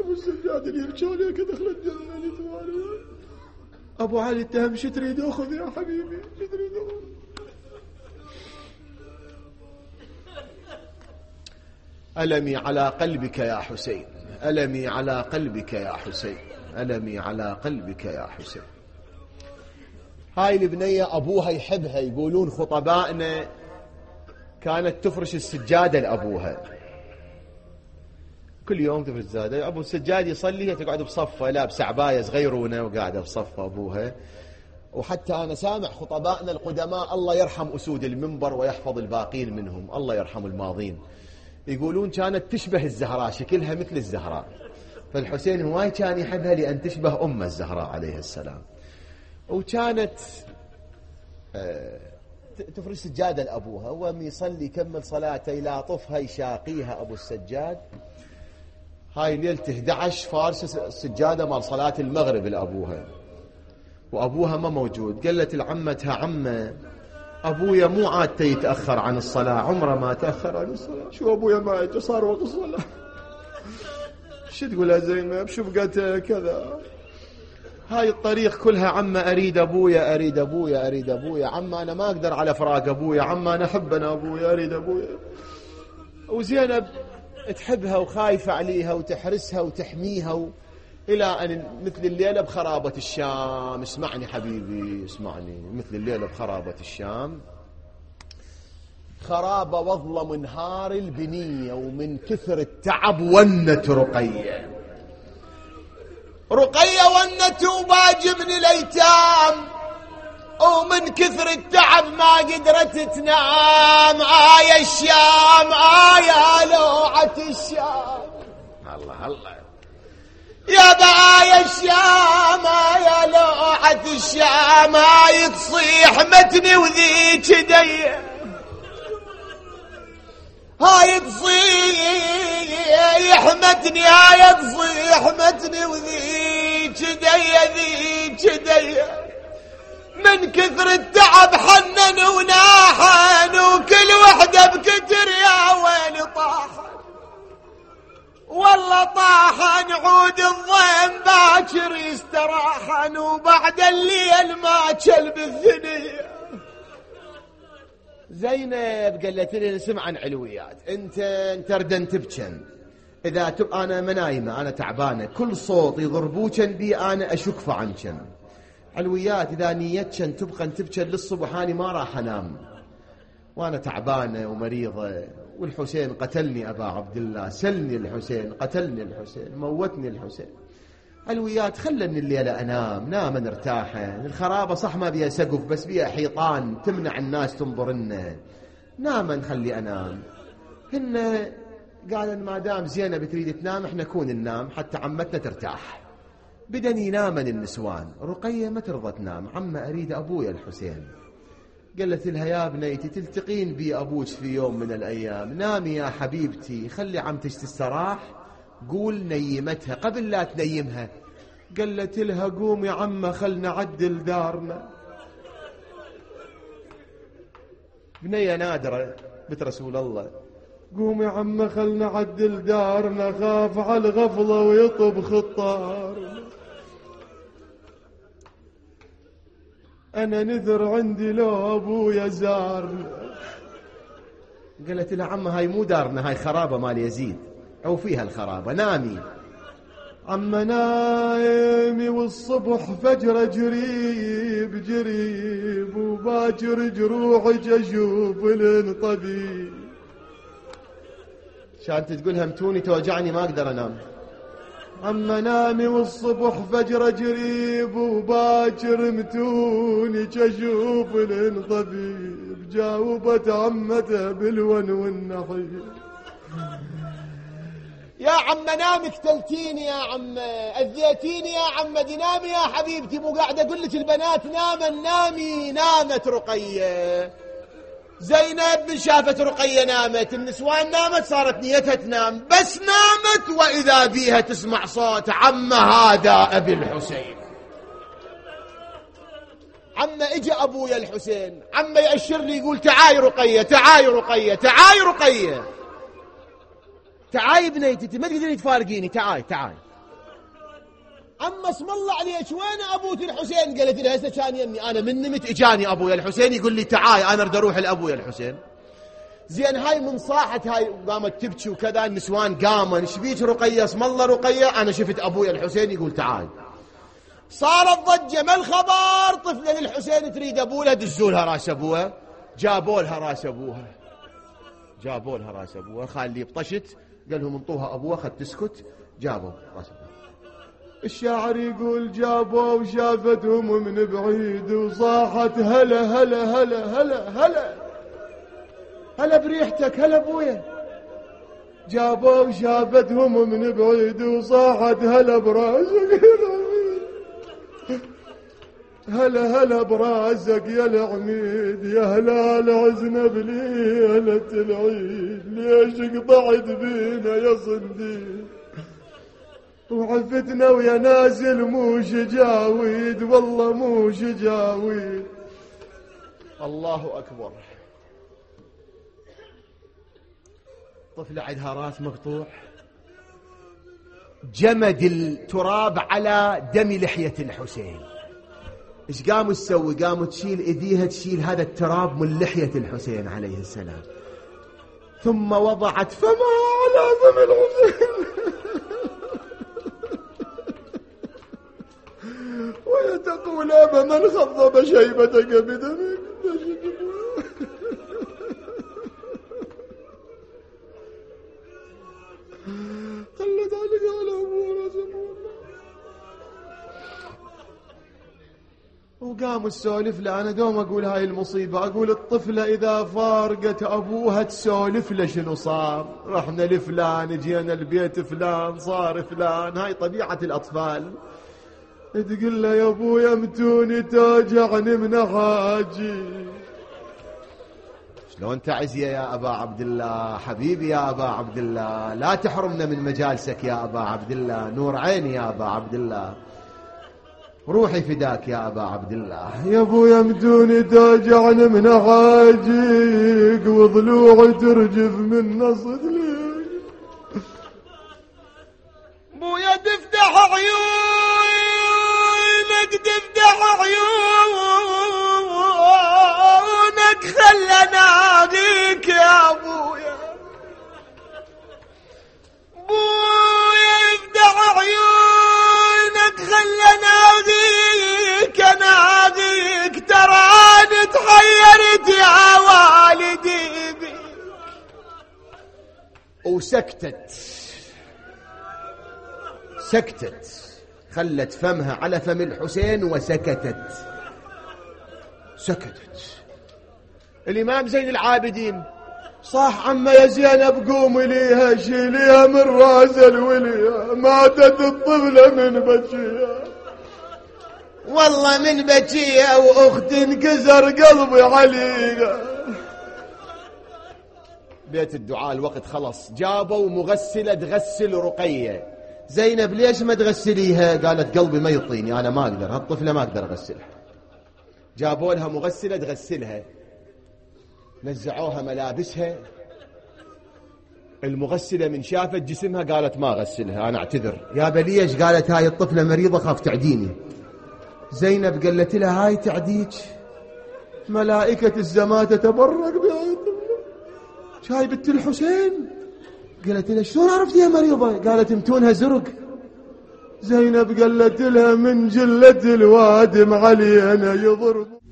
أبو السجاد اللي يبكي عليك دخل الجنة. أبو علي اتهم شو تريد أخذ يا حبيبي شو تريد أخذ؟ ألمي على قلبك يا حسين، ألمي على قلبك يا حسين، ألمي على قلبك يا حسين. هاي البنية أبوها يحبها، يقولون خطبائنا كانت تفرش السجادة لأبوها، كل يوم تفرش السجادة. أبو السجاد يصلي تقعد بصفة لابسة عباية صغيرونة وقاعدة بصفة أبوها. وحتى أنا سامع خطبائنا القدماء الله يرحم أسود المنبر ويحفظ الباقين منهم، الله يرحم الماضين، يقولون كانت تشبه الزهراء، شكلها مثل الزهراء. فالحسين هواي كان يحبها لأن تشبه أم الزهراء عليه السلام. وكانت تفرش سجادة لأبوها، ومن يصلي يكمل صلاته يلاطفها يشاقيها أبو السجاد. هاي ليلة 11 فارس السجادة مال صلاة المغرب لأبوها، وأبوها ما موجود. قالت لعمتها عمة أبويا مو عادته يتأخر عن الصلاة، عمره ما تأخر عن الصلاة. شو أبويا ما يجي صار وقت الصلاة؟ شو تقول يا زينب شو بقت كذا؟ هاي الطريق كلها عمة أريد أبويا أريد أبويا أريد أبويا، عمة أنا ما أقدر على فراق أبويا، عمة أنا أحب أنا أبويا أريد أبويا. وزينب تحبها وخايفة عليها وتحرسها وتحميها، إلى أن مثل الليلة بخرابة الشام. اسمعني حبيبي اسمعني، مثل الليلة بخرابة الشام، خرابة وظلم نهار البنية، ومن كثر التعب ونت رقية، رقية ونت وباجي من الأيتام، ومن كثر التعب ما قدرت تنام. آية الشام آية لوعة الشام، الله الله يا بآية الشام يا لوعة الشام، هاي تصيح متني وذيك ديه، هاي تصيح متني، هاي تصيح متني وذيك ديه ذيك ديه. من كثر التعب حنن وناحن، وكل وحدة بكتر يا ويل طاحن، والله طاحن عود الضيم باكر يستراحن، وبعد الليل ما كلب الثنية. زينب قالت لي اسمع عن علويات، انت ردن تبكن اذا انا منايمه انا تعبانه، كل صوت يضربوكن بي انا اشكف عنكن. علويات اذا نيتكن تبقى تبكن للصبح اني ما راح انام، وانا تعبانه ومريضه، والحسين قتلني أبا عبد الله، سلني الحسين، قتلني الحسين، موتني الحسين. علويات خلني الليلة أنام، نام نرتاحا، الخرابة صح ما بيها سقف بس بيها حيطان تمنع الناس تنظرنا، نام نخلي أنام. هن قال ما دام زينب بتريد تنام احنا كون ننام حتى عمتنا ترتاح. بدن ينامن النسوان، رقية ما ترضى تنام، عمة أريد أبويا الحسين. قالت لها يا بنيتي تلتقين بي أبوك في يوم من الأيام، نامي يا حبيبتي خلي عمتك تستراح. قول نيمتها قبل لا تنيمها. قالت لها قوم يا عمة خل نعدل دارنا. بنية نادرة بنت رسول الله، قوم يا عمة خل نعدل دارنا، خاف على الغفلة ويطب خطارنا. أنا نذر عندي لو أبويا زارنا. قالت لها عمة هاي مو دارنا، هاي خرابة مال يزيد أو فيها الخرابة، نامي. عمة نايمي والصبح فجر جريب جريب، وباكر جروحي أشوف الطبيب. شانت تقول همتوني توجعني ما أقدر أنام. عم نامي والصبح فجر جريب، وباكر متوني كشوف الطبيب. جاوبت عمته بالون والنحيب، يا عم نامي قتلتيني، يا عم اذيتيني، يا عم دي نامي يا حبيبتي، مو قاعده اقول لك البنات نامي. نامت رقيه. زينب من شافت رقية نامت، النسوان نامت صارت نيتها تنام، بس نامت وإذا بيها تسمع صوت عم هذا أبي الحسين. عم اجى أبويا الحسين، عم يأشر لي يقول تعاي رقية تعاي رقية تعاي رقية، تعاي بنيتي ما تقدرين تفارقيني، تعاي. عم اسم الله عليك وين أبوك الحسين؟ قالت لها هسه كان يمي، أنا من نمت إجاني أبويا الحسين يقول لي تعاي أنا أريد أروح لأبويا الحسين. زين هاي من صاحت هاي قامت تبكي وكذا، النسوان قاموا شبيك رقية؟ اسم الله رقية، أنا شفت أبويا الحسين يقول تعاي. صارت ضجة، ما الخبر؟ طفلة للحسين تريد أبوها، دزولها راس أبوها، جابوا لها راس أبوها، جابوا لها راس أبوها. خالي بطشت قال لهم انطوها أبوها، خد تسكت، جابوا راس أبوها. الشاعر يقول جابوا وشافتهم من بعيد وصاحت هلا هلا هلا هلا هلا هلا بريحتك، هلا أبويا. جابوا وشافتهم من بعيد وصاحت هلا براسك، هلا هلا براسك يا العميد، يا هلال عزنا بليلة العيد، ليش قطعت بينا يا صنديق وعفتنا ويا نازل مو شجاويد، والله مو شجاويد. الله أكبر. طفلة عندها راس مقطوع، جمد التراب على دم لحية الحسين. ايش قاموا تسوي؟ قاموا تشيل ايديها، تشيل هذا التراب من لحية الحسين عليه السلام، ثم وضعت فمها على فم الحسين وهي تقول أبا من خضب شيبتك بدمك. خلت عليك على أبونا زمونا. وقام السولف له. أنا دوم أقول هاي المصيبة، أقول الطفلة إذا فارقت أبوها تسولف له شنو صار، رحنا لفلان، جينا البيت فلان، صار فلان. هاي طبيعة الأطفال. تقول له يا أبويا متوني توجعني من حاجي. شلون تعزية يا أبا عبد الله؟ حبيبي يا أبا عبد الله، لا تحرمنا من مجالسك يا أبا عبد الله، نور عيني يا أبا عبد الله، روحي فداك يا أبا عبد الله. يا أبويا متوني توجعني من حاجيك وضلوعي ترجف من نصد ليك. أبويا تفتح عيونك، تفتح عيونك، خلنا أغيك يا أبويا. أبويا افتح عيونك، خلنا أغيك، أنا أغيك، ترى أنا تحيرت يا والدي بيك. وسكتت، سكتت، خلت فمها على فم الحسين وسكتت، سكتت. الإمام زين العابدين صاح عما يا زينب قومي ليها، شيليها من راس الولية، ماتت الطفلة من بكيها، والله من بكيها، وأخت انكسر قلبي عليها. بيت الدعاء الوقت خلص، جابوا مغسلة تغسل رقية. زينب ليش ما تغسليها؟ قالت قلبي ما يطيني، أنا ما أقدر، هالطفلة ما أقدر أغسلها. جابوا لها مغسلة تغسلها، نزعوها ملابسها. المغسلة من شافت جسمها قالت ما أغسلها، أنا أعتذر. يا بليش؟ قالت هاي الطفلة مريضة، خاف تعديني. زينب قالت لها هاي تعديك، ملائكة الزمان تتبرك بهاي الطفلة، شاي بنت الحسين. قالت لها شلون عرفتي يا مريضة؟ قالت متونها زرق. زينب قالت لها من جلة الوادم علينا يضرب.